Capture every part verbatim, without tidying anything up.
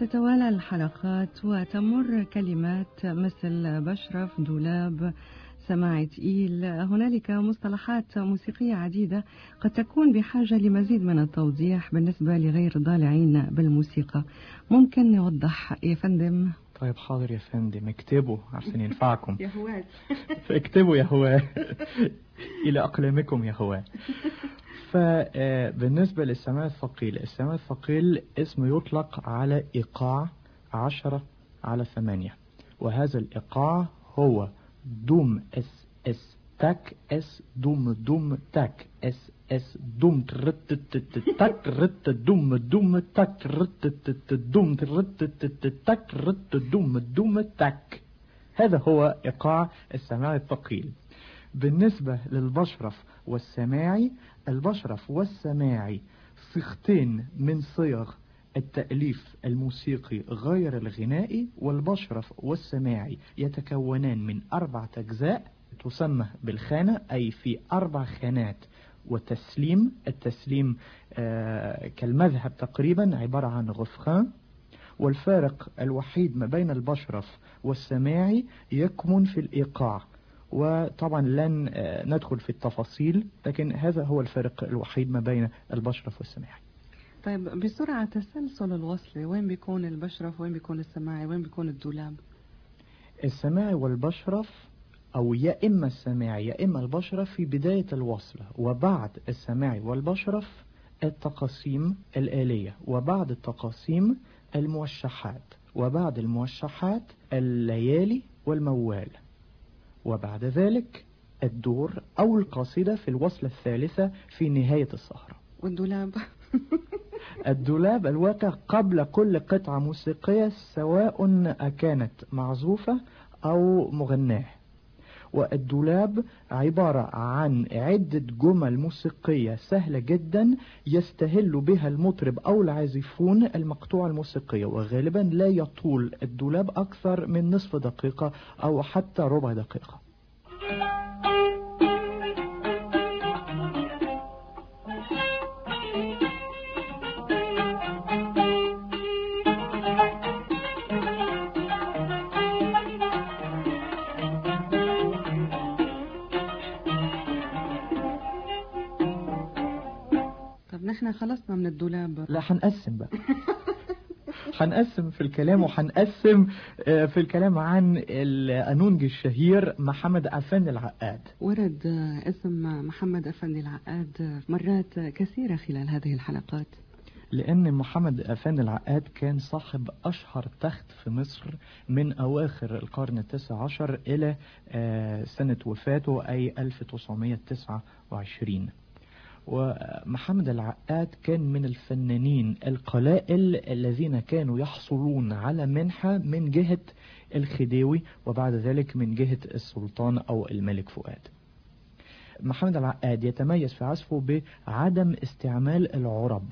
تتوالى الحلقات وتمر كلمات مثل بشرف، دولاب، سماع تقيل. هنالك مصطلحات موسيقية عديدة قد تكون بحاجة لمزيد من التوضيح بالنسبة لغير ضالعين بالموسيقى. ممكن نوضح يا فندم؟ طيب حاضر يا فندم، اكتبوا عشان ينفعكم. يا هواة اكتبوا يا هواة إلى أقلامكم يا هواة. فبالنسبة للسماع الثقيل، السماع الثقيل اسم يطلق على إيقاع عشرة على ثمانية، وهذا الإيقاع هو دوم اس اس تاك اس دوم دوم تاك اس اس دوم ترت تاك رت دوم دوم تاك رت دوم ترت تاك رت دوم دوم تاك. هذا هو إيقاع السماع الثقيل. بالنسبة للبشرف والسماعي، البشرف والسماعي صيغتين من صيغ التأليف الموسيقي غير الغنائي، والبشرف والسماعي يتكونان من أربعة أجزاء تسمى بالخانة، أي في أربع خانات وتسليم. التسليم آه كالمذهب تقريبا عبارة عن غفخان، والفارق الوحيد ما بين البشرف والسماعي يكمن في الإيقاع، وطبعا لن ندخل في التفاصيل، لكن هذا هو الفرق الوحيد ما بين البشرف والسماعي. طيب بسرعة، تسلسل الوصل وين بيكون البشرف وين بيكون السماعي وين بيكون الدولاب؟ السماعي والبشرف، أو يا إما السماعي يا إما البشرف في بداية الوصل، وبعد السماعي والبشرف التقاسيم الآلية، وبعد التقاسيم الموشحات، وبعد الموشحات الليالي والموال، وبعد ذلك الدور أو القصيدة في الوصلة الثالثة في نهاية السهرة. والدولاب؟ الدولاب الواقع قبل كل قطعة موسيقية، سواء كانت معزوفة أو مغناة. والدولاب عبارة عن عدة جمل موسيقية سهلة جدا يستهل بها المطرب أو العازفون المقطوعة الموسيقية، وغالبا لا يطول الدولاب أكثر من نصف دقيقة أو حتى ربع دقيقة. نحن خلصنا من الدولاب. لا، حنقسم بقى. حنقسم في الكلام، وحنقسم في الكلام عن القانونج الشهير محمد أفندي العقاد. ورد اسم محمد أفندي العقاد مرات كثيرة خلال هذه الحلقات، لأن محمد أفندي العقاد كان صاحب أشهر تخت في مصر من أواخر القرن التاسع عشر إلى سنة وفاته أي ألف وتسعمائة وتسعة وعشرين. ومحمد العقاد كان من الفنانين القلائل الذين كانوا يحصلون على منحة من جهة الخديوي، وبعد ذلك من جهة السلطان أو الملك فؤاد. محمد العقاد يتميز في عزفه بعدم استعمال العرب،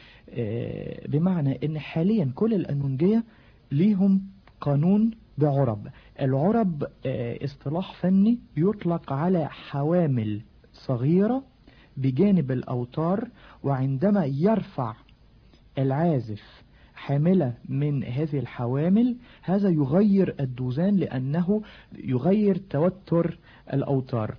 بمعنى ان حاليا كل القانونجية ليهم قانون بعرب. العرب اصطلاح فني يطلق على حوامل صغيرة بجانب الأوتار، وعندما يرفع العازف حاملة من هذه الحوامل هذا يغير الدوزان، لأنه يغير توتر الأوتار.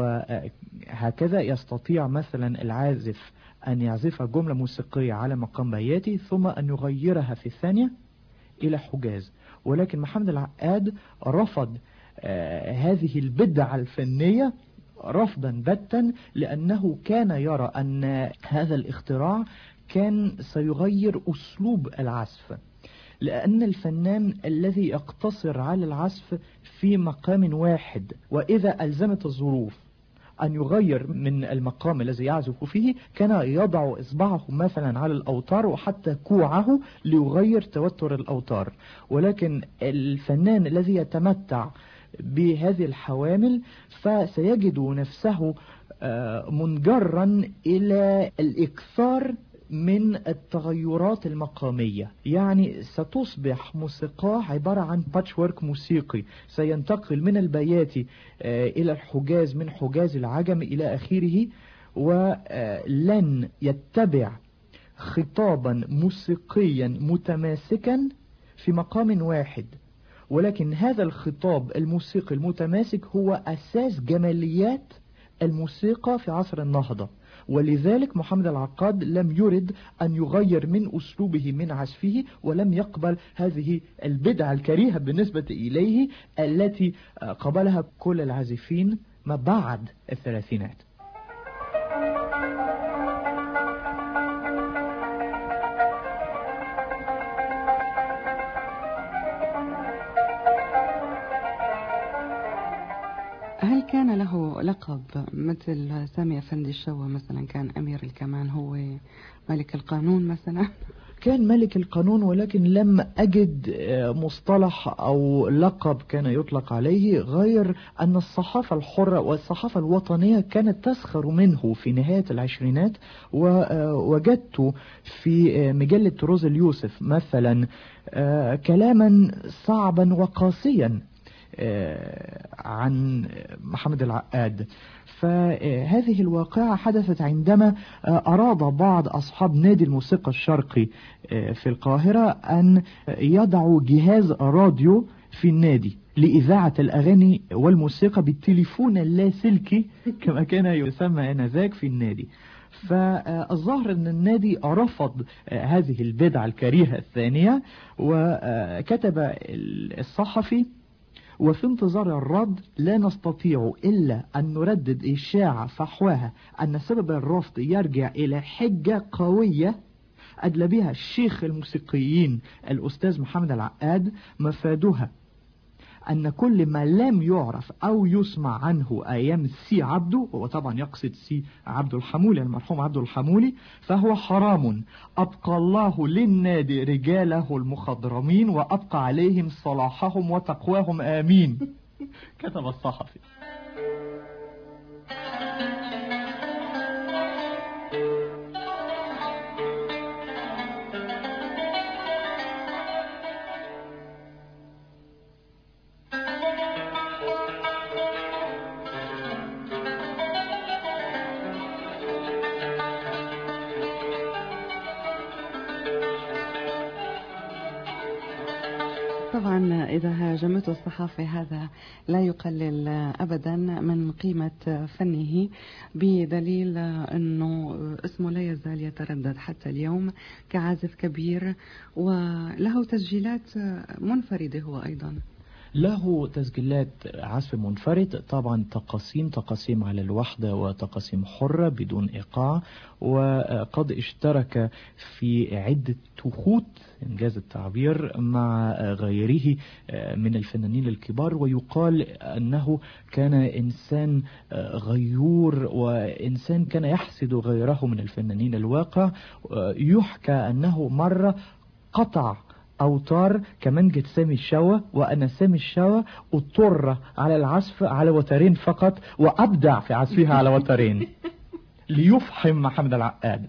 وهكذا يستطيع مثلا العازف أن يعزف جملة موسيقية على مقام بياتي ثم أن يغيرها في الثانية إلى حجاز. ولكن محمد العقاد رفض آه هذه البدعة الفنية رفضا باتا، لأنه كان يرى أن هذا الاختراع كان سيغير أسلوب العزف، لأن الفنان الذي يقتصر على العزف في مقام واحد، وإذا ألزمت الظروف أن يغير من المقام الذي يعزف فيه كان يضع إصبعه مثلا على الأوتار وحتى كوعه ليغير توتر الأوتار. ولكن الفنان الذي يتمتع بهذه الحوامل فسيجد نفسه منجرا إلى الإكثار من التغيرات المقامية، يعني ستصبح موسيقى عبارة عن باتشورك موسيقي، سينتقل من البياتي إلى الحجاز، من حجاز العجم إلى آخره، ولن يتبع خطابا موسيقيا متماسكا في مقام واحد، ولكن هذا الخطاب الموسيقي المتماسك هو أساس جماليات الموسيقى في عصر النهضة. ولذلك محمد العقاد لم يرد أن يغير من أسلوبه من عزفه، ولم يقبل هذه البدعة الكريهة بالنسبة إليه التي قبلها كل العازفين ما بعد الثلاثينات. هل كان له لقب مثل سامي أفندي الشوا مثلا؟ كان أمير الكمان، هو ملك القانون مثلا؟ كان ملك القانون، ولكن لم أجد مصطلح أو لقب كان يطلق عليه، غير أن الصحافة الحرة والصحافة الوطنية كانت تسخر منه في نهاية العشرينات. ووجدت في مجلة روز اليوسف مثلا كلاما صعبا وقاسيا عن محمد العقاد. فهذه الواقعة حدثت عندما أراد بعض أصحاب نادي الموسيقى الشرقي في القاهرة أن يضعوا جهاز راديو في النادي لإذاعة الأغاني والموسيقى بالتليفون اللاسلكي كما كان يسمى آنذاك في النادي. فالظاهر أن النادي رفض هذه البدعة الكريهة الثانية، وكتب الصحفي: وفي انتظار الرد لا نستطيع إلا أن نردد إشاعة فحواها أن سبب الرفض يرجع إلى حجة قوية أدلى بها الشيخ الموسيقيين الأستاذ محمد العقاد، مفادها أن كل ما لم يعرف أو يسمع عنه أيام سي عبده، هو طبعا يقصد سي عبد الحمولي المرحوم عبد الحمولي، فهو حرام. أبقى الله للنادي رجاله المخضرمين وأبقى عليهم صلاحهم وتقواهم آمين. كتب الصحفي. طبعا إذا هاجمته الصحافة هذا لا يقلل أبدا من قيمة فنه، بدليل أنه اسمه لا يزال يتردد حتى اليوم كعازف كبير، وله تسجيلات منفردة هو أيضا. له تسجيلات عزف منفرد، طبعا تقاسيم تقاسيم على الوحدة وتقاسيم حرة بدون إيقاع، وقد اشترك في عدة تخوت إنجاز التعبير مع غيره من الفنانين الكبار. ويقال أنه كان إنسان غيور وإنسان كان يحسد غيره من الفنانين الواقع. يحكى أنه مرة قطع أوتار كمانجة سامي الشوا، وأنا سامي الشوا اضطر على العزف على وترين فقط، وأبدع في عزفها على وترين ليفحم محمد العقاد.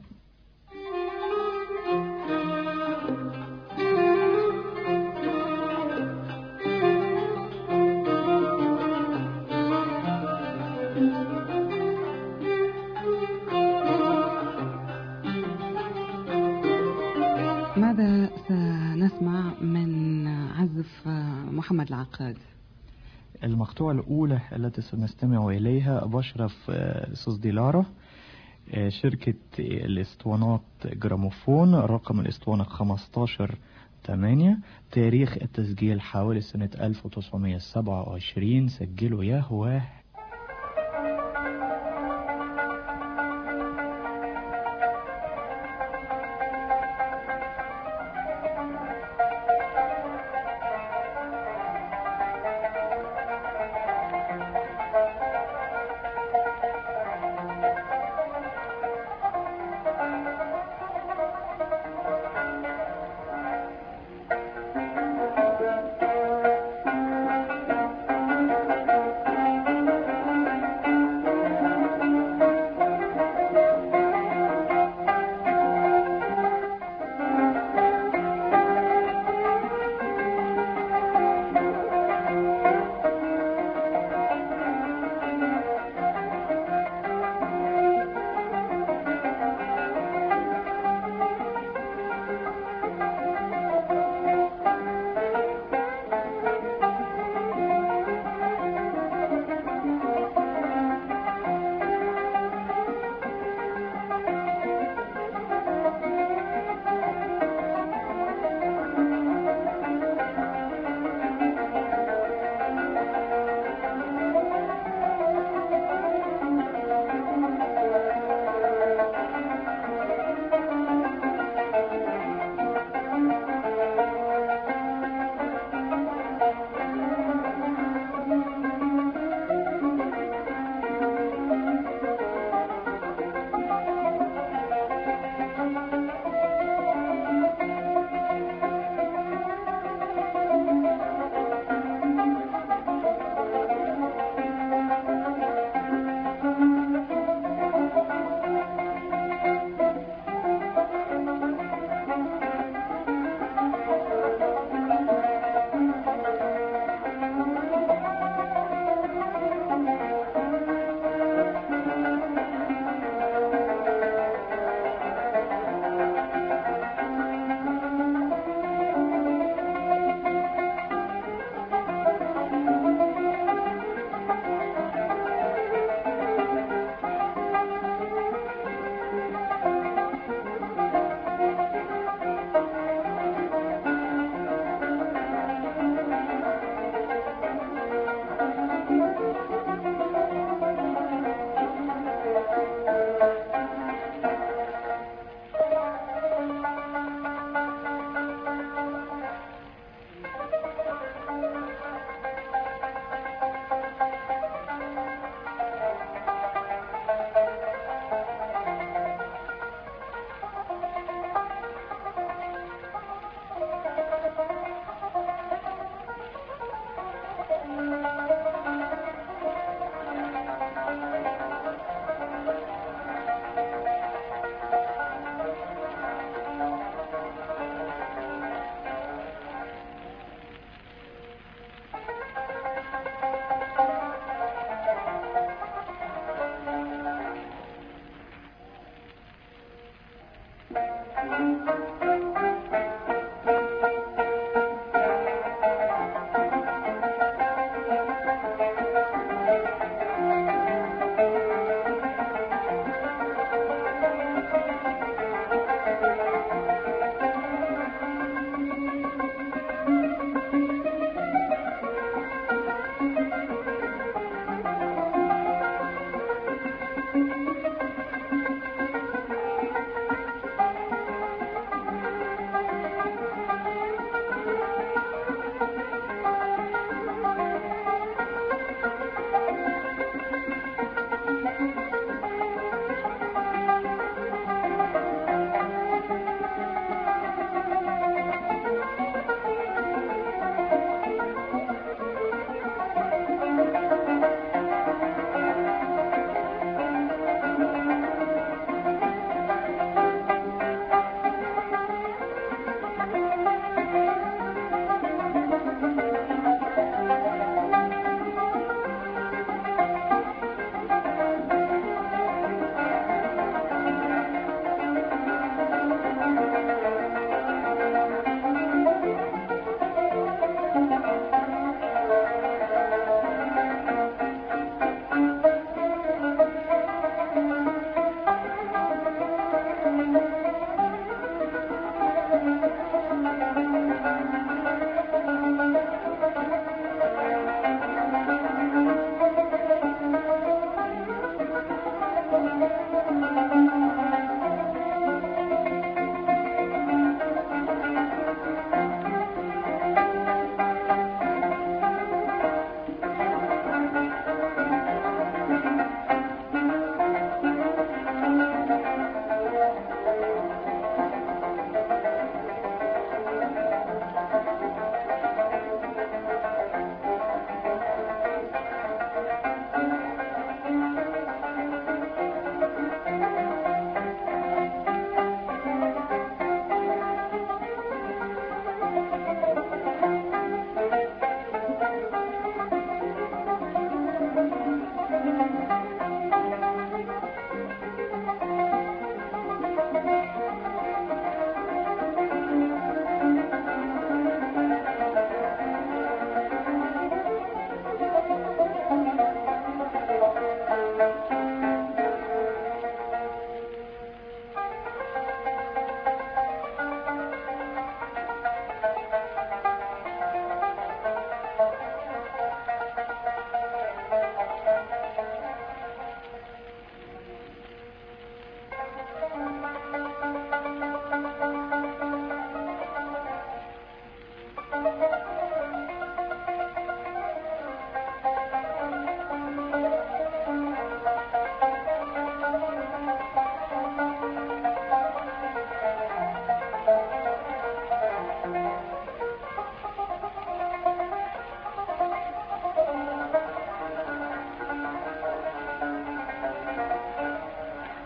ماذا سنسمع من عزف محمد العقاد؟ المقطوعة الأولى التي سنستمع إليها بشرف سوزديلارة، شركة الاسطوانات جراموفون، رقم الاسطوانة خمستاشر ثمانية، تاريخ التسجيل حوالي سنة ألف وتسعمائة وسبعة وعشرين. سجلوا يا هواه.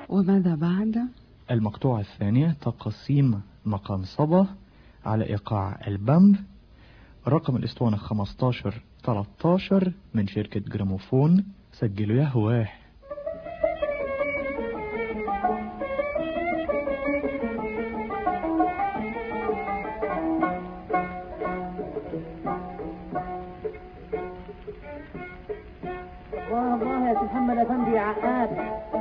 وماذا بعد؟ المقطوعة الثانية تقسيم مقام صبا على إيقاع البامب، رقم الإسطوانة خمستاشر تلتاشر من شركة جراموفون. سجلوا يا هواه. الله الله يا محمد افندي يا عقاد.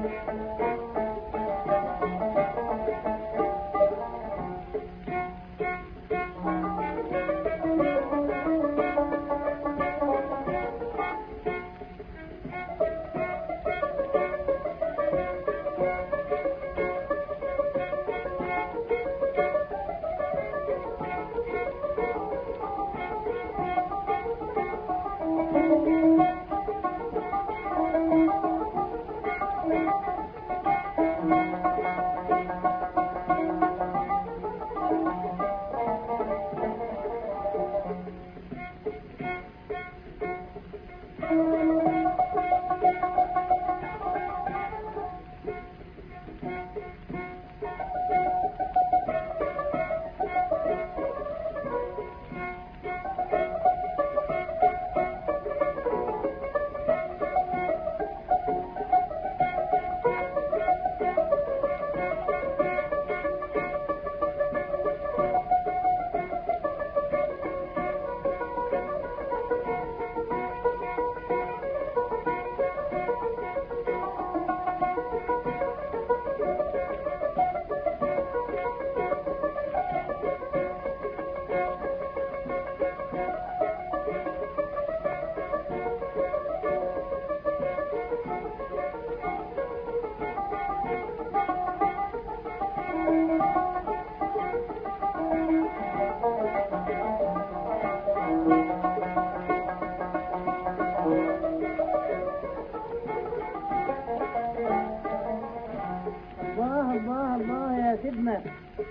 الله الله الله يا سيدنا.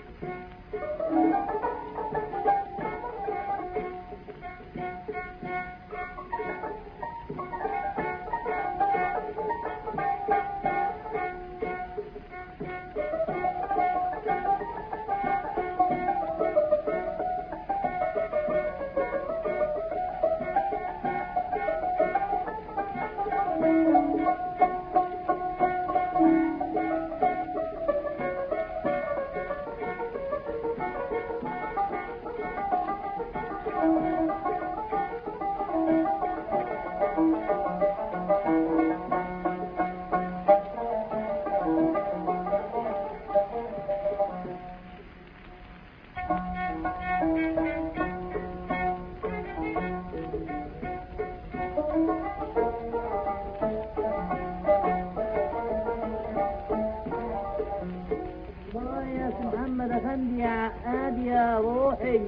الله يا محمد افندي يا عقاد يا روحي.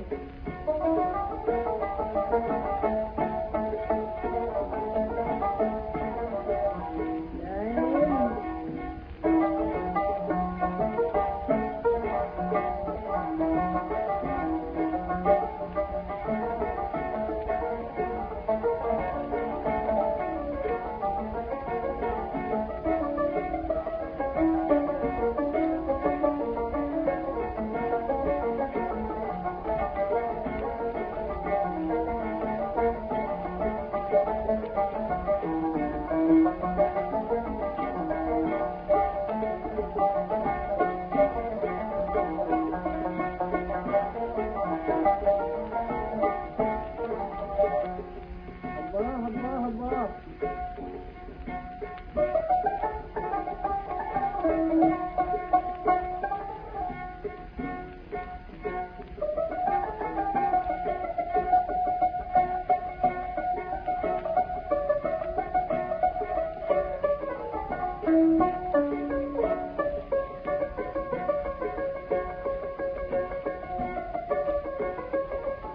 الله الله الله.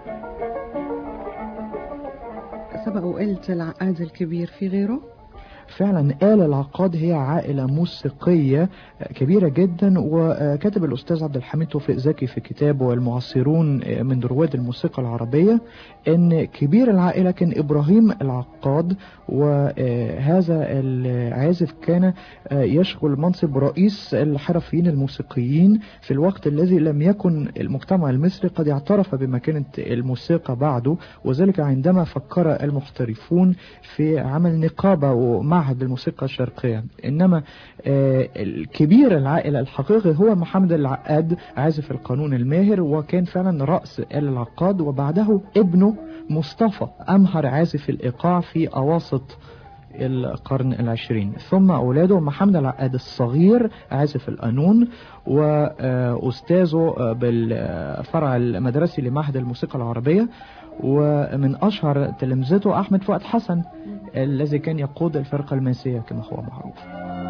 سبق وقلت العقاد الكبير، في غيره؟ فعلا آل العقاد هي عائلة موسيقية كبيرة جدا. وكاتب الأستاذ عبد الحميد توفيق زكي في كتابه المعاصرون من رواد الموسيقى العربية أن كبير العائلة كان إبراهيم العقاد، وهذا العازف كان يشغل منصب رئيس الحرفيين الموسيقيين في الوقت الذي لم يكن المجتمع المصري قد اعترف بمكانة الموسيقى بعده، وذلك عندما فكر المحترفون في عمل نقابة ومعهد الموسيقى الشرقية. إنما الكبير العائلة الحقيقي هو محمد العقاد عازف القانون الماهر، وكان فعلا رأس آل العقاد. وبعده ابنه مصطفى أمهر عازف الإيقاع في أواسط القرن العشرين، ثم أولاده محمد العقاد الصغير عازف القانون، وأستاذه بالفرع المدرسي لمعهد الموسيقى العربية. ومن أشهر تلامذته أحمد فؤاد حسن الذي كان يقود الفرقة الماسية كما هو معروف.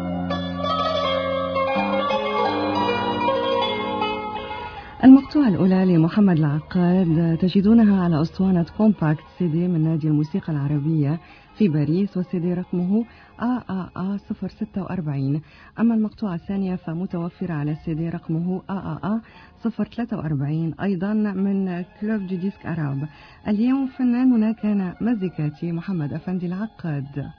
المقطوعة الأولى لمحمد العقاد تجدونها على أسطوانة كومباكت سي دي من نادي الموسيقى العربية في باريس، والسي دي رقمه آ آ آ صفر ستة وأربعين. أما المقطوعة الثانية فمتوفرة على السي دي رقمه آ آ آ صفر ثلاثة وأربعين أيضا من كلوب دي ديسك أراب. اليوم فناننا كان مزيكاتي محمد أفندي العقاد.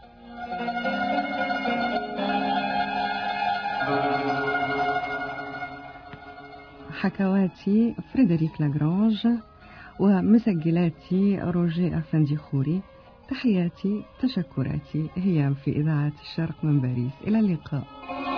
حكواتي فريدريك لاغرانج، ومسجلاتي روجي أفندي خوري. تحياتي تشكراتي هي في إذاعة الشرق من باريس. إلى اللقاء.